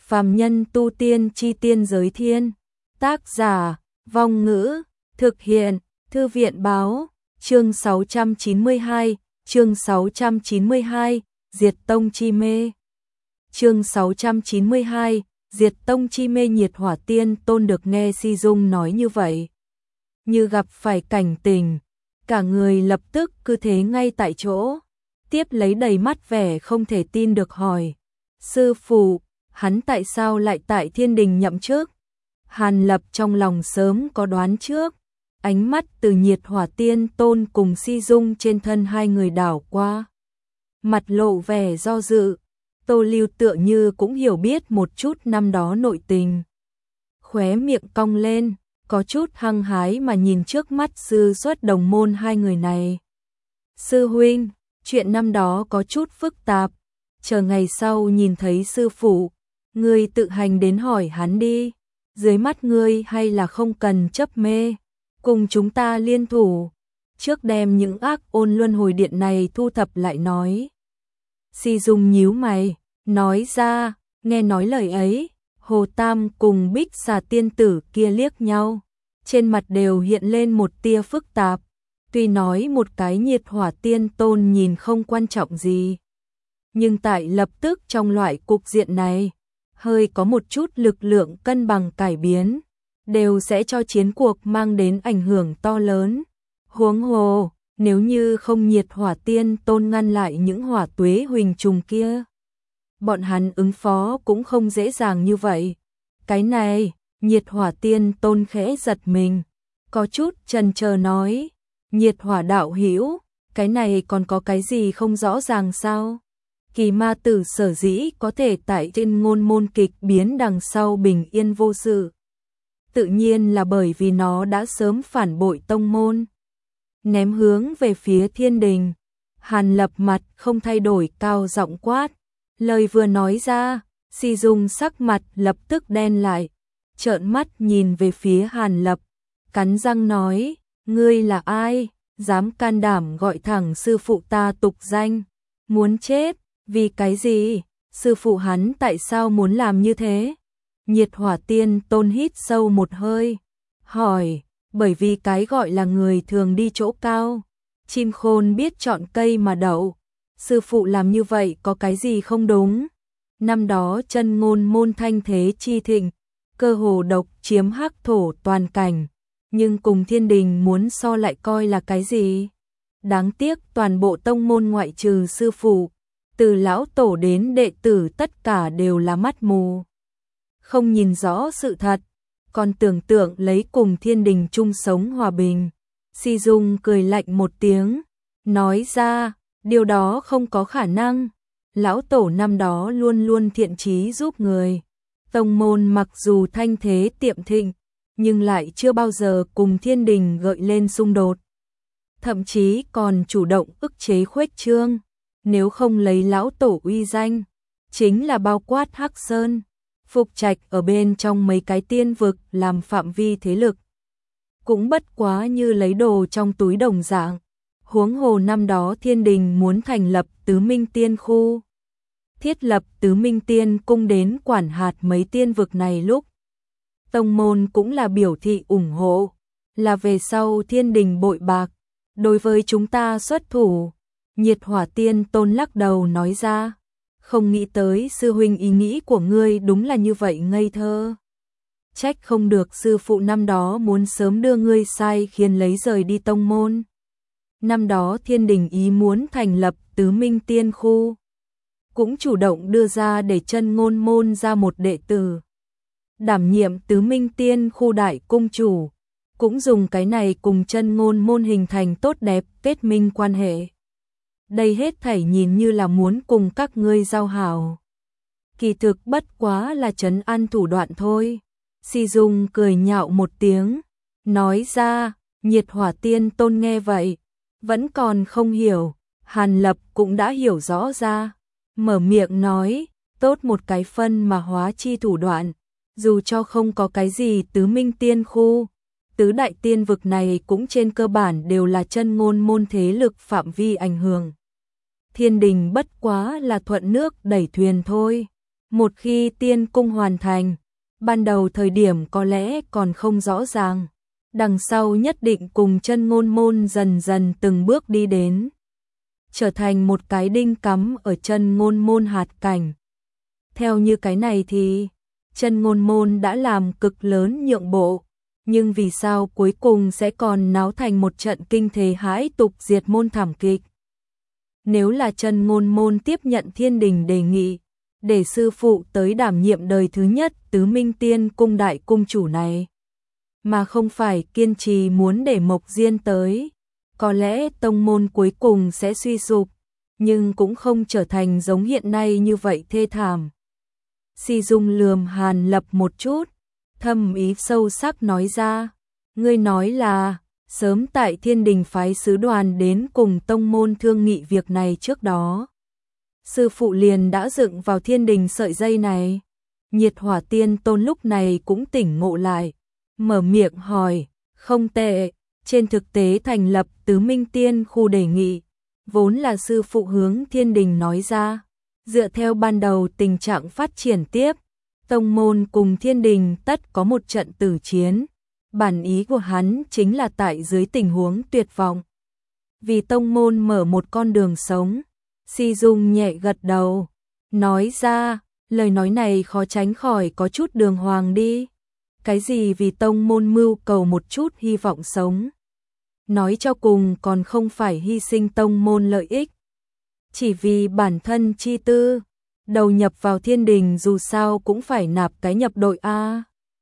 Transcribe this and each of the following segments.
Phàm nhân tu tiên chi tiên giới thiên. Tác giả, Vong Ngữ, thực hiện, Thư viện báo, chương 692, chương 692, Diệt Tông Chi Mê. Chương 692, Diệt Tông Chi Mê. Nhiệt Hỏa Tiên Tôn được nghe Si Dung nói như vậy, như gặp phải cảnh tình, cả người lập tức cứ thế ngay tại chỗ, tiếp lấy đầy mắt vẻ không thể tin được hỏi: sư phụ, hắn tại sao lại tại Thiên Đình nhậm chức? Hàn Lập trong lòng sớm có đoán trước, ánh mắt từ Nhiệt Hỏa Tiên Tôn cùng Si Dung trên thân hai người đảo qua, mặt lộ vẻ do dự. Tô Lưu tựa như cũng hiểu biết một chút năm đó nội tình, khóe miệng cong lên, có chút hăng hái mà nhìn trước mắt sư xuất đồng môn hai người này. Sư huynh, chuyện năm đó có chút phức tạp, chờ ngày sau nhìn thấy sư phụ, ngươi tự hành đến hỏi hắn đi, dưới mắt ngươi hay là không cần chấp mê, cùng chúng ta liên thủ, trước đem những ác ôn luân hồi điện này thu thập lại nói. Si Dung nhíu mày, nói ra, nghe nói lời ấy, Hồ Tam cùng Bích Xà tiên tử kia liếc nhau, trên mặt đều hiện lên một tia phức tạp, tuy nói một cái Nhiệt Hỏa Tiên Tôn nhìn không quan trọng gì, nhưng tại lập tức trong loại cục diện này, hơi có một chút lực lượng cân bằng cải biến, đều sẽ cho chiến cuộc mang đến ảnh hưởng to lớn. Huống hồ, nếu như không Nhiệt Hỏa Tiên Tôn ngăn lại những hỏa tuế huỳnh trùng kia, bọn hắn ứng phó cũng không dễ dàng như vậy. Cái này, Nhiệt Hỏa Tiên Tôn khẽ giật mình, có chút chần chờ nói: Nhiệt Hỏa đạo hữu, cái này còn có cái gì không rõ ràng sao? Kỳ Ma Tử sở dĩ có thể tại Thiên Ngôn môn kịch biến đằng sau bình yên vô sự, tự nhiên là bởi vì nó đã sớm phản bội tông môn, ném hướng về phía Thiên Đình. Hàn Lập mặt không thay đổi cao giọng quát, lời vừa nói ra, Si Dung sắc mặt lập tức đen lại, trợn mắt nhìn về phía Hàn Lập, cắn răng nói: ngươi là ai, dám can đảm gọi thẳng sư phụ ta tục danh, muốn chết, vì cái gì, sư phụ hắn tại sao muốn làm như thế? Nhiệt Hỏa Tiên Tôn hít sâu một hơi, hỏi: bởi vì cái gọi là người thường đi chỗ cao, chim khôn biết chọn cây mà đậu, sư phụ làm như vậy có cái gì không đúng? Năm đó Chân Ngôn môn thanh thế chi thịnh, cơ hồ độc chiếm hắc thổ toàn cảnh, nhưng cùng Thiên Đình muốn so lại coi là cái gì? Đáng tiếc toàn bộ tông môn ngoại trừ sư phụ, từ lão tổ đến đệ tử tất cả đều là mắt mù, không nhìn rõ sự thật, còn tưởng tượng lấy cùng Thiên Đình chung sống hòa bình. Si Dung cười lạnh một tiếng, nói ra: điều đó không có khả năng, lão tổ năm đó luôn luôn thiện chí giúp người, tông môn mặc dù thanh thế tiệm thịnh, nhưng lại chưa bao giờ cùng Thiên Đình gợi lên xung đột, thậm chí còn chủ động ức chế khuếch trương, nếu không lấy lão tổ uy danh, chính là bao quát Hắc Sơn, Phục Trạch ở bên trong mấy cái tiên vực làm phạm vi thế lực, cũng bất quá như lấy đồ trong túi đồng dạng. Huống hồ năm đó Thiên Đình muốn thành lập Tứ Minh Tiên khu, thiết lập Tứ Minh Tiên cung đến quản hạt mấy tiên vực này lúc, tông môn cũng là biểu thị ủng hộ, là về sau Thiên Đình bội bạc, đối với chúng ta xuất thủ. Nhiệt Hỏa Tiên Tôn lắc đầu nói ra: không nghĩ tới sư huynh ý nghĩ của ngươi đúng là như vậy ngây thơ. Trách không được sư phụ năm đó muốn sớm đưa ngươi sai khiến lấy rời đi tông môn. Năm đó Thiên Đình ý muốn thành lập Tứ Minh Tiên khu, cũng chủ động đưa ra để Chân Ngôn môn ra một đệ tử đảm nhiệm Tứ Minh Tiên khu đại cung chủ, cũng dùng cái này cùng Chân Ngôn môn hình thành tốt đẹp kết minh quan hệ. Đây hết thảy nhìn như là muốn cùng các ngươi giao hảo, kỳ thực bất quá là trấn an thủ đoạn thôi. Si Dung cười nhạo một tiếng, nói ra: Nhiệt Hỏa Tiên Tôn nghe vậy, vẫn còn không hiểu. Hàn Lập cũng đã hiểu rõ ra, mở miệng nói: tốt một cái phân mà hóa chi thủ đoạn, dù cho không có cái gì Tứ Minh Tiên khu, tứ đại tiên vực này cũng trên cơ bản đều là Chân Ngôn môn thế lực phạm vi ảnh hưởng. Thiên Đình bất quá là thuận nước đẩy thuyền thôi. Một khi tiên cung hoàn thành, ban đầu thời điểm có lẽ còn không rõ ràng, đằng sau nhất định cùng Chân Ngôn Môn dần dần từng bước đi đến, trở thành một cái đinh cắm ở Chân Ngôn Môn hạt cảnh. Theo như cái này thì Chân Ngôn Môn đã làm cực lớn nhượng bộ, nhưng vì sao cuối cùng sẽ còn náo thành một trận kinh thế hãi tục diệt môn thảm kịch? Nếu là Chân Ngôn Môn tiếp nhận Thiên Đình đề nghị, để sư phụ tới đảm nhiệm đời thứ nhất Tứ Minh Tiên cung đại cung chủ này, mà không phải kiên trì muốn để Mộc Diên tới, có lẽ tông môn cuối cùng sẽ suy sụp, nhưng cũng không trở thành giống hiện nay như vậy thê thảm. Si Dung lườm Hàn Lập một chút, thâm ý sâu sắc nói ra, ngươi nói là sớm tại Thiên Đình phái sứ đoàn đến cùng tông môn thương nghị việc này trước đó, sư phụ liền đã dựng vào Thiên Đình sợi dây này. Nhiệt Hỏa Tiên Tôn lúc này cũng tỉnh ngộ lại, mở miệng hỏi, không tệ, trên thực tế thành lập Tứ Minh Tiên khu đề nghị, vốn là sư phụ hướng Thiên Đình nói ra, dựa theo ban đầu tình trạng phát triển tiếp, tông môn cùng Thiên Đình tất có một trận tử chiến, bản ý của hắn chính là tại dưới tình huống tuyệt vọng, vì tông môn mở một con đường sống. Si Dung nhẹ gật đầu, nói ra, lời nói này khó tránh khỏi có chút đường hoàng đi. Cái gì vì tông môn mưu cầu một chút hy vọng sống. Nói cho cùng còn không phải hy sinh tông môn lợi ích. Chỉ vì bản thân chi tư, đầu nhập vào Thiên Đình dù sao cũng phải nạp cái nhập đội A.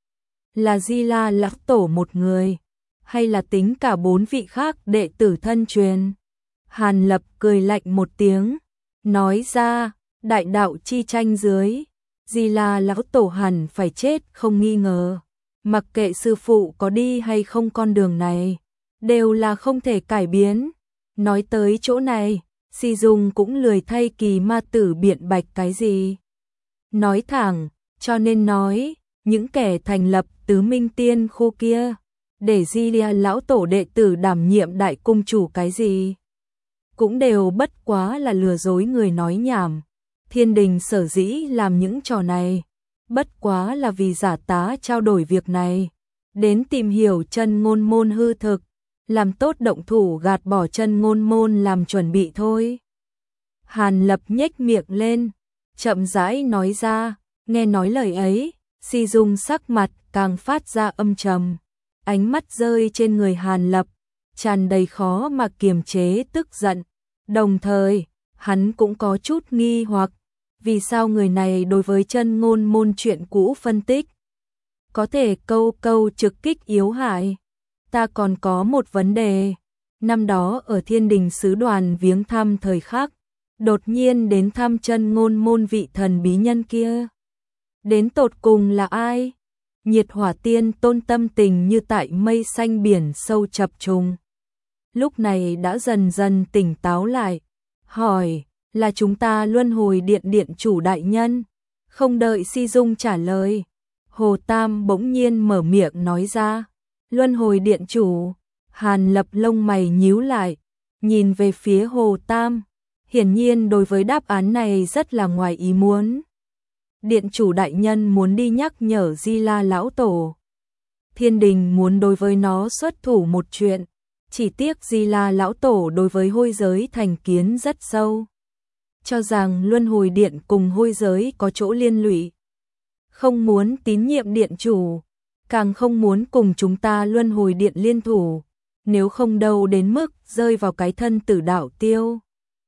Là Di La Lão Tổ một người, hay là tính cả 4 vị khác đệ tử thân truyền? Hàn Lập cười lạnh một tiếng, nói ra, đại đạo chi tranh dưới, Di La Lão Tổ hẳn phải chết không nghi ngờ. Mặc kệ sư phụ có đi hay không con đường này, đều là không thể cải biến. Nói tới chỗ này, Si Dung cũng lười thay Kỳ Ma Tử biện bạch cái gì. Nói thẳng, cho nên nói, những kẻ thành lập Tứ Minh Tiên khu kia, để Di La Lão Tổ đệ tử đảm nhiệm đại cung chủ cái gì, cũng đều bất quá là lừa dối người nói nhảm. Thiên Đình sở dĩ làm những trò này, bất quá là vì giả tá trao đổi việc này, đến tìm hiểu Chân Ngôn Môn hư thực, làm tốt động thủ gạt bỏ Chân Ngôn Môn làm chuẩn bị thôi. Hàn Lập nhếch miệng lên, chậm rãi nói ra, nghe nói lời ấy, Si Dung sắc mặt càng phát ra âm trầm, ánh mắt rơi trên người Hàn Lập, tràn đầy khó mà kiềm chế tức giận, đồng thời, hắn cũng có chút nghi hoặc, vì sao người này đối với Chân Ngôn Môn chuyện cũ phân tích, có thể câu câu trực kích yếu hại. Ta còn có một vấn đề, năm đó ở Thiên Đình sứ đoàn viếng thăm thời khắc, đột nhiên đến thăm Chân Ngôn Môn vị thần bí nhân kia, đến tột cùng là ai? Nhiệt Hỏa Tiên Tôn tâm tình như tại mây xanh biển sâu chập trùng, lúc này đã dần dần tỉnh táo lại, hỏi, là chúng ta Luân Hồi Điện điện chủ đại nhân? Không đợi Si Dung trả lời, Hồ Tam bỗng nhiên mở miệng nói ra, Luân Hồi Điện chủ. Hàn Lập lông mày nhíu lại, nhìn về phía Hồ Tam, hiển nhiên đối với đáp án này rất là ngoài ý muốn. Điện chủ đại nhân muốn đi nhắc nhở Di La Lão Tổ, Thiên Đình muốn đối với nó xuất thủ một chuyện, chỉ tiếc Di La Lão Tổ đối với hôi giới thành kiến rất sâu, cho rằng Luân Hồi Điện cùng hôi giới có chỗ liên lụy, không muốn tín nhiệm điện chủ, càng không muốn cùng chúng ta Luân Hồi Điện liên thủ, nếu không đâu đến mức rơi vào cái thân tử đạo tiêu.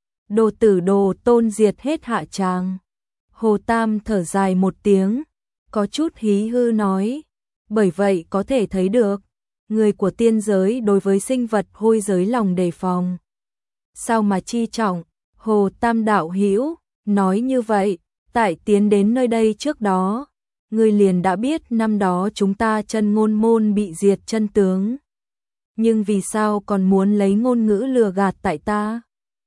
Đồ tử đồ tôn diệt hết hạ tràng. Hồ Tam thở dài một tiếng, có chút hí hư nói, bởi vậy có thể thấy được, người của tiên giới đối với sinh vật hôi giới lòng đề phòng. Sao mà chi trọng? Hồ Tam đạo hữu nói như vậy, tại tiến đến nơi đây trước đó, ngươi liền đã biết năm đó chúng ta Chân Ngôn Môn bị diệt chân tướng. Nhưng vì sao còn muốn lấy ngôn ngữ lừa gạt tại ta?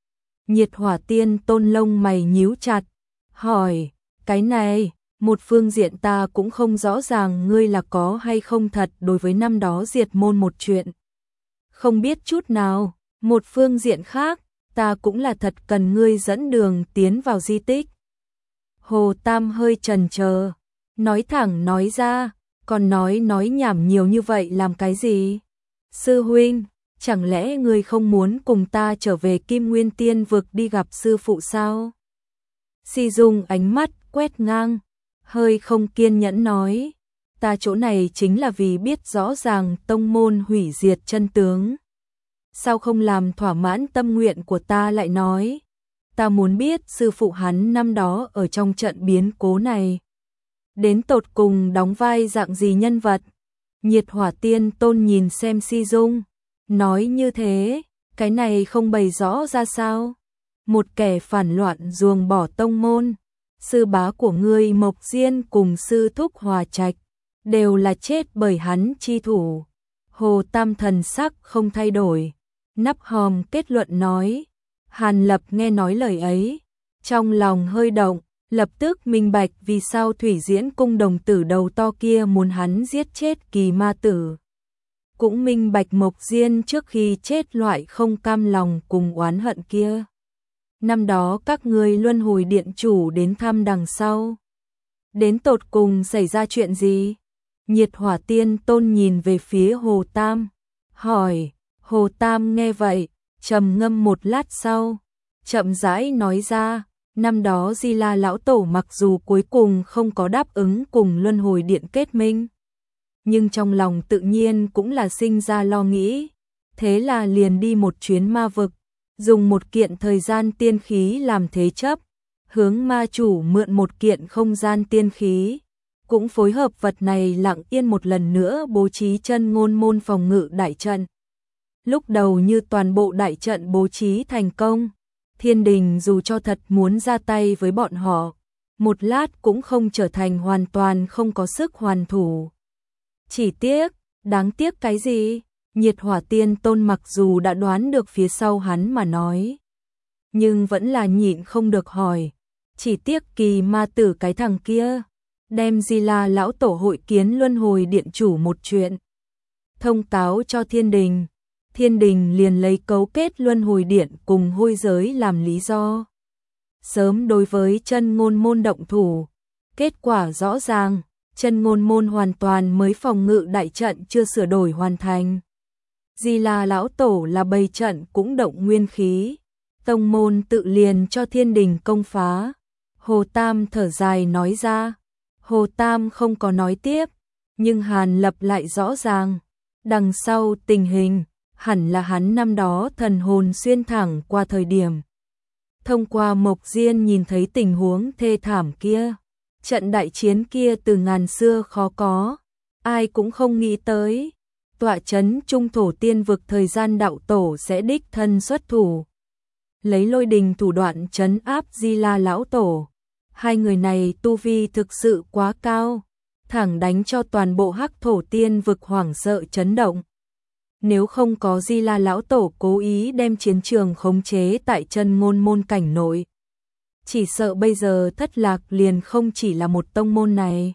Nhiệt Hỏa Tiên Tôn lông mày nhíu chặt, hỏi, cái này, một phương diện ta cũng không rõ ràng ngươi là có hay không thật đối với năm đó diệt môn một chuyện. Không biết chút nào, một phương diện khác, ta cũng là thật cần ngươi dẫn đường tiến vào di tích. Hồ Tam hơi chần chờ, nói thẳng nói ra, còn nói nhảm nhiều như vậy làm cái gì? Sư huynh, chẳng lẽ ngươi không muốn cùng ta trở về Kim Nguyên Tiên vực đi gặp sư phụ sao? Si Dung ánh mắt quét ngang, hơi không kiên nhẫn nói, ta chỗ này chính là vì biết rõ ràng tông môn hủy diệt chân tướng. Sao không làm thỏa mãn tâm nguyện của ta lại nói, ta muốn biết sư phụ hắn năm đó ở trong trận biến cố này đến tột cùng đóng vai dạng gì nhân vật. Nhiệt Hỏa Tiên Tôn nhìn xem Si Dung, nói như thế, cái này không bày rõ ra sao? Một kẻ phản loạn ruồng bỏ tông môn, sư bá của ngươi Mộc Diên cùng sư thúc Hòa Trạch đều là chết bởi hắn chi thủ. Hồ Tam thần sắc không thay đổi, nắp hòm kết luận nói. Hàn Lập nghe nói lời ấy, trong lòng hơi động, lập tức minh bạch vì sao Thủy Diễn cung đồng tử đầu to kia muốn hắn giết chết Kỳ Ma Tử. Cũng minh bạch Mộc Diên trước khi chết loại không cam lòng cùng oán hận kia. Năm đó các ngươi luân hồi điện chủ đến thăm đằng sau, đến tột cùng xảy ra chuyện gì? Nhiệt Hỏa Tiên Tôn nhìn về phía Hồ Tam, hỏi. Hồ Tam nghe vậy, trầm ngâm một lát sau, chậm rãi nói ra, năm đó Di La lão tổ mặc dù cuối cùng không có đáp ứng cùng luân hồi điện kết minh, nhưng trong lòng tự nhiên cũng là sinh ra lo nghĩ, thế là liền đi một chuyến ma vực, dùng một kiện thời gian tiên khí làm thế chấp, hướng ma chủ mượn một kiện không gian tiên khí, cũng phối hợp vật này lặng yên một lần nữa bố trí chân ngôn môn phòng ngự đại trận. Lúc đầu như toàn bộ đại trận bố trí thành công, Thiên Đình dù cho thật muốn ra tay với bọn họ, một lát cũng không trở thành hoàn toàn không có sức hoàn thủ. Chỉ tiếc, đáng tiếc cái gì? Nhiệt Hỏa Tiên Tôn mặc dù đã đoán được phía sau hắn mà nói, nhưng vẫn là nhịn không được hỏi, chỉ tiếc Kỳ Ma Tử cái thằng kia, đem Di La lão tổ hội kiến luân hồi điện chủ một chuyện, thông cáo cho Thiên Đình. Thiên Đình liền lấy cấu kết luân hồi điện cùng hôi giới làm lý do, sớm đối với chân ngôn môn động thủ. Kết quả rõ ràng, chân ngôn môn hoàn toàn mới phòng ngự đại trận chưa sửa đổi hoàn thành. Di La lão tổ là bày trận cũng động nguyên khí, tông môn tự liền cho Thiên Đình công phá. Hồ Tam thở dài nói ra. Hồ Tam không có nói tiếp, nhưng Hàn Lập lại rõ ràng, đằng sau tình hình hẳn là hắn năm đó thần hồn xuyên thẳng qua thời điểm. Thông qua Mộc Diên nhìn thấy tình huống thê thảm kia, trận đại chiến kia từ ngàn xưa khó có, ai cũng không nghĩ tới. Tọa chấn trung thổ tiên vực thời gian đạo tổ sẽ đích thân xuất thủ, lấy lôi đình thủ đoạn trấn áp Di La lão tổ. Hai người này tu vi thực sự quá cao, thẳng đánh cho toàn bộ hắc thổ tiên vực hoảng sợ chấn động. Nếu không có Di La lão tổ cố ý đem chiến trường khống chế tại chân ngôn môn cảnh nội, chỉ sợ bây giờ thất lạc liền không chỉ là một tông môn này.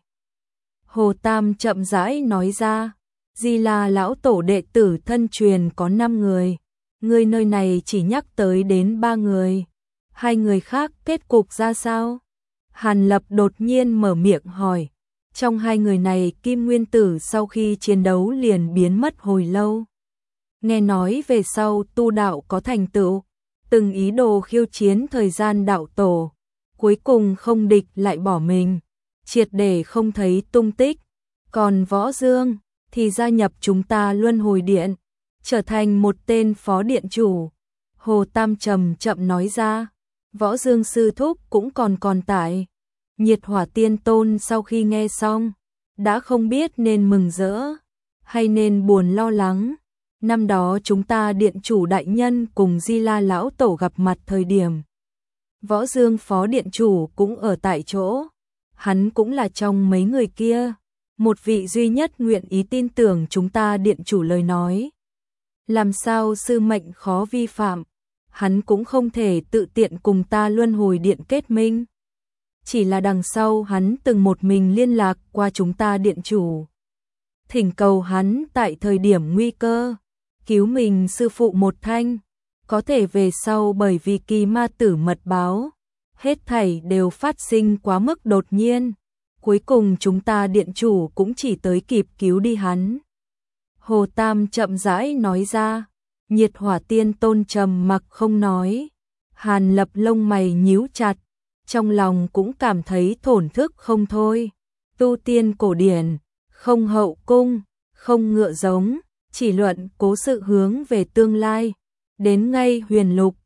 Hồ Tam chậm rãi nói ra, Di La lão tổ đệ tử thân truyền có 5 người, người nơi này chỉ nhắc tới đến 3 người, 2 người khác kết cục ra sao? Hàn Lập đột nhiên mở miệng hỏi, trong 2 người này Kim Nguyên Tử sau khi chiến đấu liền biến mất hồi lâu. Nghe nói về sau tu đạo có thành tựu, từng ý đồ khiêu chiến thời gian đạo tổ, cuối cùng không địch lại bỏ mình, triệt để không thấy tung tích. Còn Võ Dương thì gia nhập chúng ta luân hồi điện, trở thành một tên phó điện chủ. Hồ Tam chậm nói ra, Võ Dương sư thúc cũng còn tại. Nhiệt Hỏa Tiên Tôn sau khi nghe xong, đã không biết nên mừng rỡ hay nên buồn lo lắng. Năm đó chúng ta điện chủ đại nhân cùng Di La lão tổ gặp mặt thời điểm, Võ Dương phó điện chủ cũng ở tại chỗ, hắn cũng là trong mấy người kia, một vị duy nhất nguyện ý tin tưởng chúng ta điện chủ lời nói. Làm sao sư mệnh khó vi phạm, hắn cũng không thể tự tiện cùng ta luân hồi điện kết minh. Chỉ là đằng sau hắn từng một mình liên lạc qua chúng ta điện chủ, thỉnh cầu hắn tại thời điểm nguy cơ cứu mình sư phụ một thanh, có thể về sau bởi vì Kỳ Ma Tử mật báo, Hết thảy đều phát sinh quá mức đột nhiên. Cuối cùng chúng ta điện chủ cũng chỉ tới kịp cứu đi hắn. Hồ Tam chậm rãi nói ra. Nhiệt Hỏa Tiên Tôn trầm mặc không nói. Hàn Lập lông mày nhíu chặt, trong lòng cũng cảm thấy thổn thức không thôi. Tu tiên cổ điển, không hậu cung, không ngựa giống, chỉ luận cố sự hướng về tương lai. Đến ngay huyền lục,